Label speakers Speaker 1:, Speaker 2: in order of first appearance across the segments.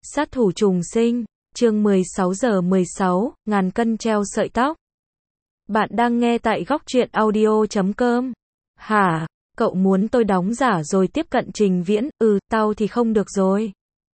Speaker 1: Sát thủ trùng sinh, chương 16 giờ 16, ngàn cân treo sợi tóc. Bạn đang nghe tại góc truyện audio.com. Hả, cậu muốn tôi đóng giả rồi tiếp cận Trình Viễn? Tao thì không được rồi.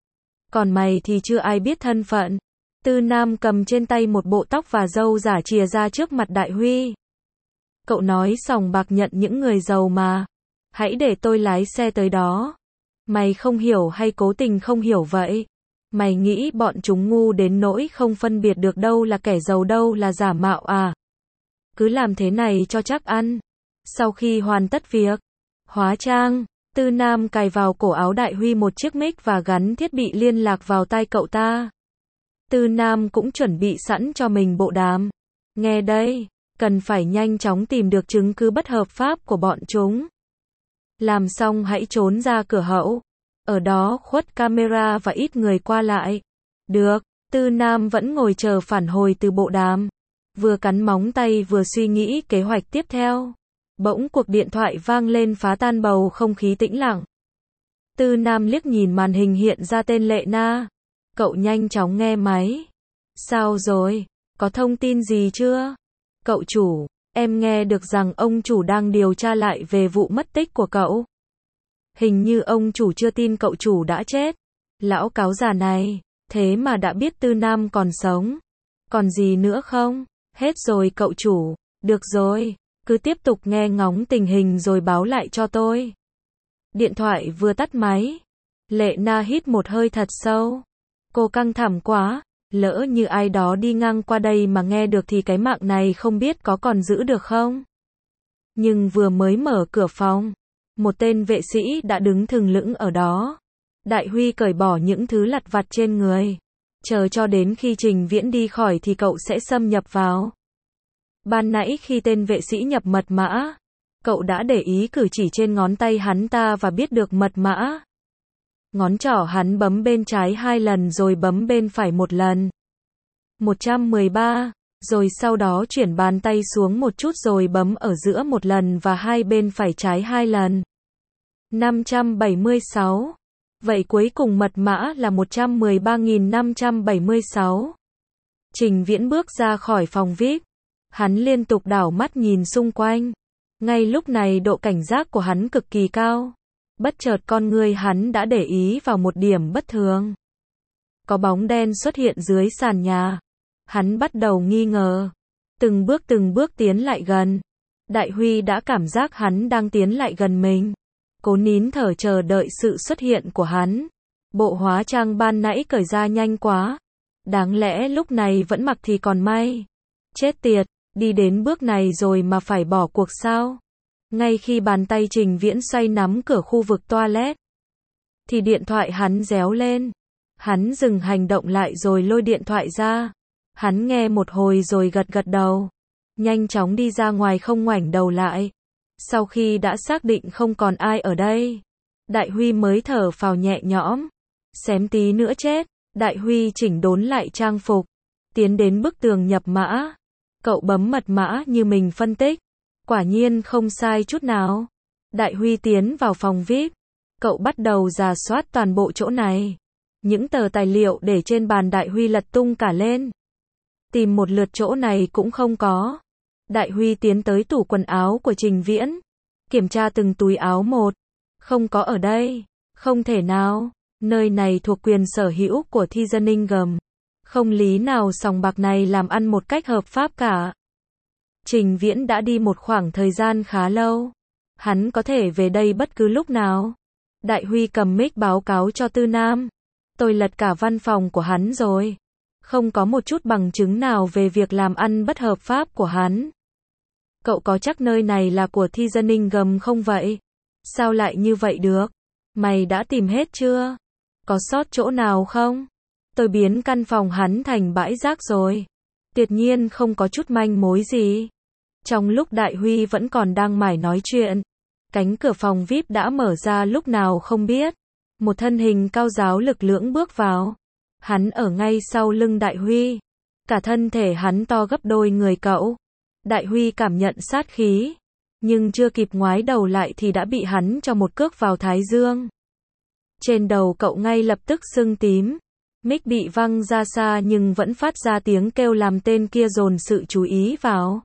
Speaker 1: Còn mày thì chưa ai biết thân phận. Tư Nam cầm trên tay một bộ tóc và râu giả chìa ra trước mặt Đại Huy. Cậu nói sòng bạc nhận những người giàu mà. Hãy để tôi lái xe tới đó. Mày không hiểu hay cố tình không hiểu vậy? Mày nghĩ bọn chúng ngu đến nỗi không phân biệt được đâu là kẻ giàu đâu là giả mạo à? Cứ làm thế này cho chắc ăn. Sau khi hoàn tất việc hóa trang, Tư Nam cài vào cổ áo Đại Huy một chiếc mic và gắn thiết bị liên lạc vào tai cậu ta. Tư Nam cũng chuẩn bị sẵn cho mình bộ đàm. Nghe đây, cần phải nhanh chóng tìm được chứng cứ bất hợp pháp của bọn chúng. Làm xong hãy trốn ra cửa hậu. Ở đó khuất camera và ít người qua lại. Được, Tư Nam vẫn ngồi chờ phản hồi từ bộ đàm. Vừa cắn móng tay vừa suy nghĩ kế hoạch tiếp theo. Bỗng cuộc điện thoại vang lên phá tan bầu không khí tĩnh lặng. Tư Nam liếc nhìn màn hình hiện ra tên Lệ Na. Cậu nhanh chóng nghe máy. Sao rồi? Có thông tin gì chưa? Cậu chủ, em nghe được rằng ông chủ đang điều tra lại về vụ mất tích của cậu. Hình như ông chủ chưa tin cậu chủ đã chết. Lão cáo già này, thế mà đã biết Tư Nam còn sống. Còn gì nữa không? Hết rồi cậu chủ. Được rồi, cứ tiếp tục nghe ngóng tình hình rồi báo lại cho tôi. Điện thoại vừa tắt máy. Lệ Na hít một hơi thật sâu. Cô căng thẳng quá. Lỡ như ai đó đi ngang qua đây mà nghe được thì cái mạng này không biết có còn giữ được không? Nhưng vừa mới mở cửa phòng, một tên vệ sĩ đã đứng thừng lững ở đó. Đại Huy cởi bỏ những thứ lặt vặt trên người. Chờ cho đến khi Trình Viễn đi khỏi thì cậu sẽ xâm nhập vào. Ban nãy khi tên vệ sĩ nhập mật mã, cậu đã để ý cử chỉ trên ngón tay hắn ta và biết được mật mã. Ngón trỏ hắn bấm bên trái 2 lần rồi bấm bên phải 1 lần. 113, rồi sau đó chuyển bàn tay xuống một chút rồi bấm ở giữa 1 lần và hai bên phải trái 2 lần. 576. Vậy cuối cùng mật mã là 113.576. Trình Viễn bước ra khỏi phòng VIP. Hắn liên tục đảo mắt nhìn xung quanh. Ngay lúc này độ cảnh giác của hắn cực kỳ cao. Bất chợt con người hắn đã để ý vào một điểm bất thường. Có bóng đen xuất hiện dưới sàn nhà. Hắn bắt đầu nghi ngờ. Từng bước tiến lại gần. Đại Huy đã cảm giác hắn đang tiến lại gần mình. Cố nín thở chờ đợi sự xuất hiện của hắn. Bộ hóa trang ban nãy cởi ra nhanh quá. Đáng lẽ lúc này vẫn mặc thì còn may. Chết tiệt, đi đến bước này rồi mà phải bỏ cuộc sao? Ngay khi bàn tay Trình Viễn xoay nắm cửa khu vực toilet, thì điện thoại hắn réo lên. Hắn dừng hành động lại rồi lôi điện thoại ra. Hắn nghe một hồi rồi gật gật đầu. Nhanh chóng đi ra ngoài không ngoảnh đầu lại. Sau khi đã xác định không còn ai ở đây, Đại Huy mới thở phào nhẹ nhõm. Xém tí nữa chết. Đại Huy chỉnh đốn lại trang phục, tiến đến bức tường nhập mã. Cậu bấm mật mã như mình phân tích. Quả nhiên không sai chút nào. Đại Huy tiến vào phòng VIP. Cậu bắt đầu rà soát toàn bộ chỗ này. Những tờ tài liệu để trên bàn Đại Huy lật tung cả lên. Tìm một lượt chỗ này cũng không có. Đại Huy tiến tới tủ quần áo của Trình Viễn. Kiểm tra từng túi áo một. Không có ở đây. Không thể nào. Nơi này thuộc quyền sở hữu của Thizaningam. Không lý nào sòng bạc này làm ăn một cách hợp pháp cả. Trình Viễn đã đi một khoảng thời gian khá lâu. Hắn có thể về đây bất cứ lúc nào. Đại Huy cầm mic báo cáo cho Tư Nam. Tôi lật cả văn phòng của hắn rồi. Không có một chút bằng chứng nào về việc làm ăn bất hợp pháp của hắn. Cậu có chắc nơi này là của Thizaningam không vậy? Sao lại như vậy được? Mày đã tìm hết chưa? Có sót chỗ nào không? Tôi biến căn phòng hắn thành bãi rác rồi. Tuyệt nhiên không có chút manh mối gì. Trong lúc Đại Huy vẫn còn đang mải nói chuyện, cánh cửa phòng VIP đã mở ra lúc nào không biết. Một thân hình cao ráo lực lưỡng bước vào. Hắn ở ngay sau lưng Đại Huy. Cả thân thể hắn to gấp đôi người cậu. Đại Huy cảm nhận sát khí. Nhưng chưa kịp ngoái đầu lại thì đã bị hắn cho một cước vào thái dương. Trên đầu cậu ngay lập tức sưng tím. Mic bị văng ra xa nhưng vẫn phát ra tiếng kêu làm tên kia dồn sự chú ý vào.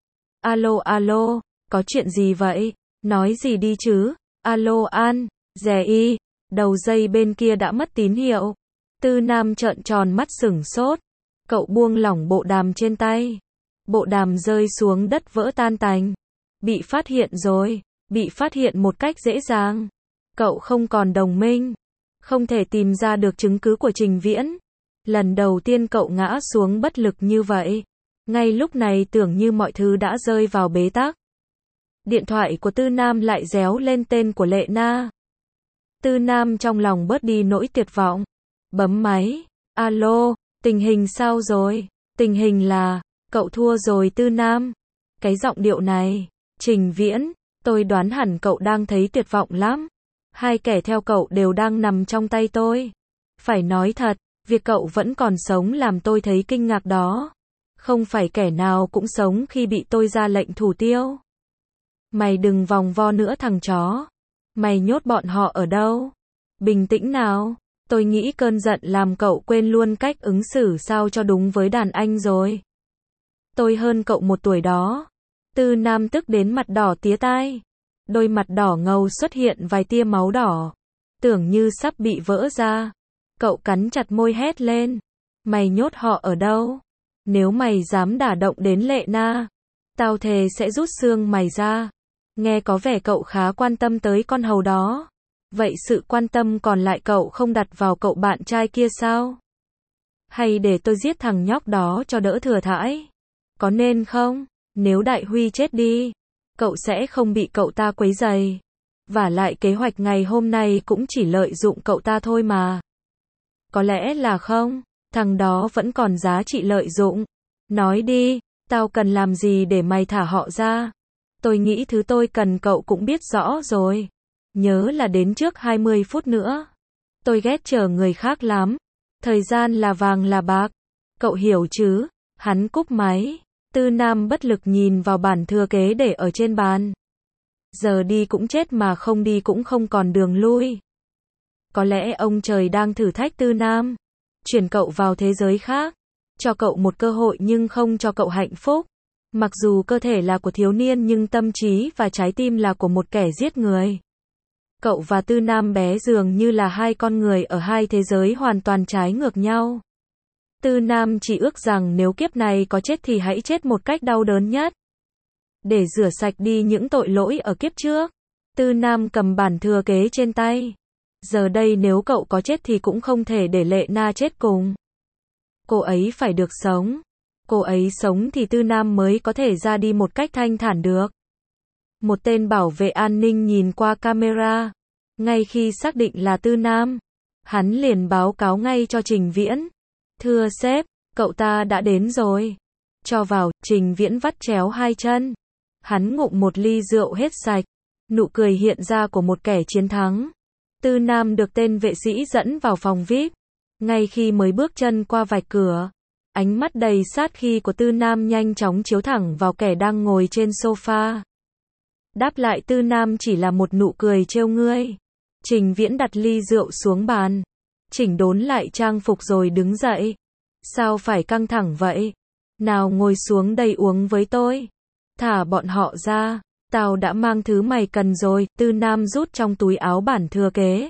Speaker 1: Alo alo, có chuyện gì vậy? Nói gì đi chứ? Alo An, dè y, đầu dây bên kia đã mất tín hiệu. Tư Nam trợn tròn mắt sửng sốt. Cậu buông lỏng bộ đàm trên tay. Bộ đàm rơi xuống đất vỡ tan tành. Bị phát hiện rồi, bị phát hiện một cách dễ dàng. Cậu không còn đồng minh, không thể tìm ra được chứng cứ của Trình Viễn. Lần đầu tiên cậu ngã xuống bất lực như vậy. Ngay lúc này tưởng như mọi thứ đã rơi vào bế tắc. Điện thoại của Tư Nam lại réo lên tên của Lệ Na. Tư Nam trong lòng bớt đi nỗi tuyệt vọng. Bấm máy. Alo, tình hình sao rồi? Tình hình là, cậu thua rồi Tư Nam. Cái giọng điệu này, Trình Viễn, tôi đoán hẳn cậu đang thấy tuyệt vọng lắm. Hai kẻ theo cậu đều đang nằm trong tay tôi. Phải nói thật, việc cậu vẫn còn sống làm tôi thấy kinh ngạc đó. Không phải kẻ nào cũng sống khi bị tôi ra lệnh thủ tiêu. Mày đừng vòng vo nữa thằng chó. Mày nhốt bọn họ ở đâu? Bình tĩnh nào. Tôi nghĩ cơn giận làm cậu quên luôn cách ứng xử sao cho đúng với đàn anh rồi. Tôi hơn cậu 1 tuổi đó. Tư Nam tức đến mặt đỏ tía tai. Đôi mặt đỏ ngầu xuất hiện vài tia máu đỏ. Tưởng như sắp bị vỡ ra. Cậu cắn chặt môi hét lên. Mày nhốt họ ở đâu? Nếu mày dám đả động đến Lệ Na, tao thề sẽ rút xương mày ra. Nghe có vẻ cậu khá quan tâm tới con hầu đó. Vậy sự quan tâm còn lại cậu không đặt vào cậu bạn trai kia sao? Hay để tôi giết thằng nhóc đó cho đỡ thừa thãi? Có nên không? Nếu Đại Huy chết đi, cậu sẽ không bị cậu ta quấy rầy. Vả lại kế hoạch ngày hôm nay cũng chỉ lợi dụng cậu ta thôi mà. Có lẽ là không, thằng đó vẫn còn giá trị lợi dụng. Nói đi, tao cần làm gì để mày thả họ ra? Tôi nghĩ thứ tôi cần cậu cũng biết rõ rồi. Nhớ là đến trước 20 phút nữa. Tôi ghét chờ người khác lắm. Thời gian là vàng là bạc. Cậu hiểu chứ? Hắn cúp máy. Tư Nam bất lực nhìn vào bản thừa kế để ở trên bàn. Giờ đi cũng chết mà không đi cũng không còn đường lui. Có lẽ ông trời đang thử thách Tư Nam. Chuyển cậu vào thế giới khác. Cho cậu một cơ hội nhưng không cho cậu hạnh phúc. Mặc dù cơ thể là của thiếu niên nhưng tâm trí và trái tim là của một kẻ giết người. Cậu và Tư Nam bé dường như là hai con người ở hai thế giới hoàn toàn trái ngược nhau. Tư Nam chỉ ước rằng nếu kiếp này có chết thì hãy chết một cách đau đớn nhất. Để rửa sạch đi những tội lỗi ở kiếp trước. Tư Nam cầm bản thừa kế trên tay. Giờ đây nếu cậu có chết thì cũng không thể để Lệ Na chết cùng. Cô ấy phải được sống. Cô ấy sống thì Tư Nam mới có thể ra đi một cách thanh thản được. Một tên bảo vệ an ninh nhìn qua camera. Ngay khi xác định là Tư Nam, hắn liền báo cáo ngay cho Trình Viễn. Thưa sếp, cậu ta đã đến rồi. Cho vào, Trình Viễn vắt chéo hai chân. Hắn ngụm một ly rượu hết sạch. Nụ cười hiện ra của một kẻ chiến thắng. Tư Nam được tên vệ sĩ dẫn vào phòng VIP. Ngay khi mới bước chân qua vạch cửa, ánh mắt đầy sát khí của Tư Nam nhanh chóng chiếu thẳng vào kẻ đang ngồi trên sofa. Đáp lại Tư Nam chỉ là một nụ cười trêu ngươi. Trình Viễn đặt ly rượu xuống bàn. Chỉnh đốn lại trang phục rồi đứng dậy. Sao phải căng thẳng vậy? Nào ngồi xuống đây uống với tôi. Thả bọn họ ra. Tao đã mang thứ mày cần rồi. Tư Nam rút trong túi áo bản thừa kế.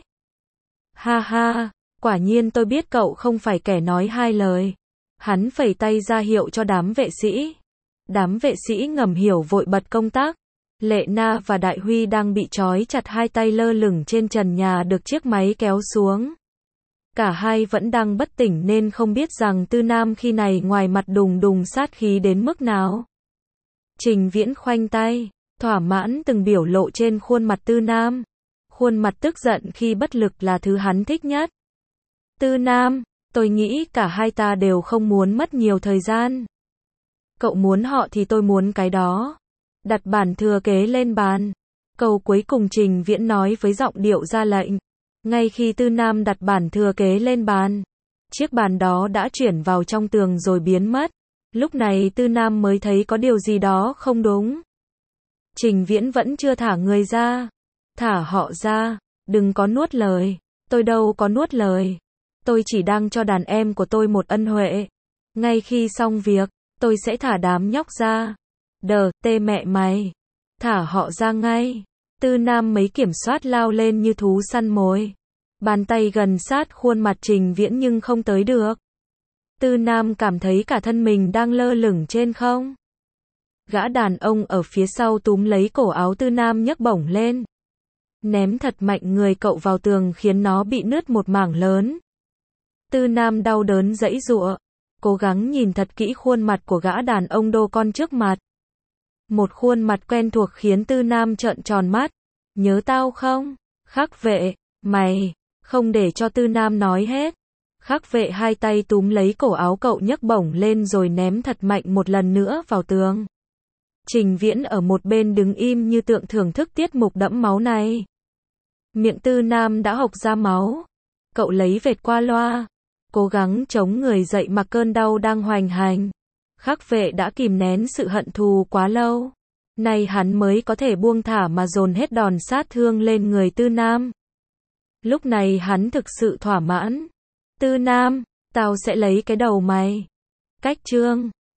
Speaker 1: Ha ha, quả nhiên tôi biết cậu không phải kẻ nói hai lời. Hắn phẩy tay ra hiệu cho đám vệ sĩ. Đám vệ sĩ ngầm hiểu vội bật công tắc. Lệ Na và Đại Huy đang bị trói chặt hai tay lơ lửng trên trần nhà được chiếc máy kéo xuống. Cả hai vẫn đang bất tỉnh nên không biết rằng Tư Nam khi này ngoài mặt đùng đùng sát khí đến mức nào. Trình Viễn khoanh tay, thỏa mãn từng biểu lộ trên khuôn mặt Tư Nam. Khuôn mặt tức giận khi bất lực là thứ hắn thích nhất. Tư Nam, tôi nghĩ cả hai ta đều không muốn mất nhiều thời gian. Cậu muốn họ thì tôi muốn cái đó. Đặt bản thừa kế lên bàn. Câu cuối cùng Trình Viễn nói với giọng điệu ra lệnh. Ngay khi Tư Nam đặt bản thừa kế lên bàn, chiếc bàn đó đã chuyển vào trong tường rồi biến mất. Lúc này Tư Nam mới thấy có điều gì đó không đúng. Trình Viễn vẫn chưa thả người ra. Thả họ ra, đừng có nuốt lời. Tôi đâu có nuốt lời. Tôi chỉ đang cho đàn em của tôi một ân huệ. Ngay khi xong việc, tôi sẽ thả đám nhóc ra. Tê mẹ mày. Thả họ ra ngay. Tư Nam mấy kiểm soát lao lên như thú săn mồi. Bàn tay gần sát khuôn mặt Trình Viễn nhưng không tới được. Tư Nam cảm thấy cả thân mình đang lơ lửng trên không. Gã đàn ông ở phía sau túm lấy cổ áo Tư Nam nhấc bổng lên. Ném thật mạnh người cậu vào tường khiến nó bị nứt một mảng lớn. Tư Nam đau đớn giãy giụa, cố gắng nhìn thật kỹ khuôn mặt của gã đàn ông đô con trước mặt. Một khuôn mặt quen thuộc khiến Tư Nam trợn tròn mắt. Nhớ tao không? Khắc Vệ, mày, không để cho Tư Nam nói hết. Khắc Vệ hai tay túm lấy cổ áo cậu nhấc bổng lên rồi ném thật mạnh một lần nữa vào tường. Trình Viễn ở một bên đứng im như tượng thưởng thức tiết mục đẫm máu này. Miệng Tư Nam đã hộc ra máu. Cậu lấy vệt qua loa, cố gắng chống người dậy mặc cơn đau đang hoành hành. Khắc Vệ đã kìm nén sự hận thù quá lâu. Nay hắn mới có thể buông thả mà dồn hết đòn sát thương lên người Tư Nam. Lúc này hắn thực sự thỏa mãn. Tư Nam, tao sẽ lấy cái đầu mày. Cách chương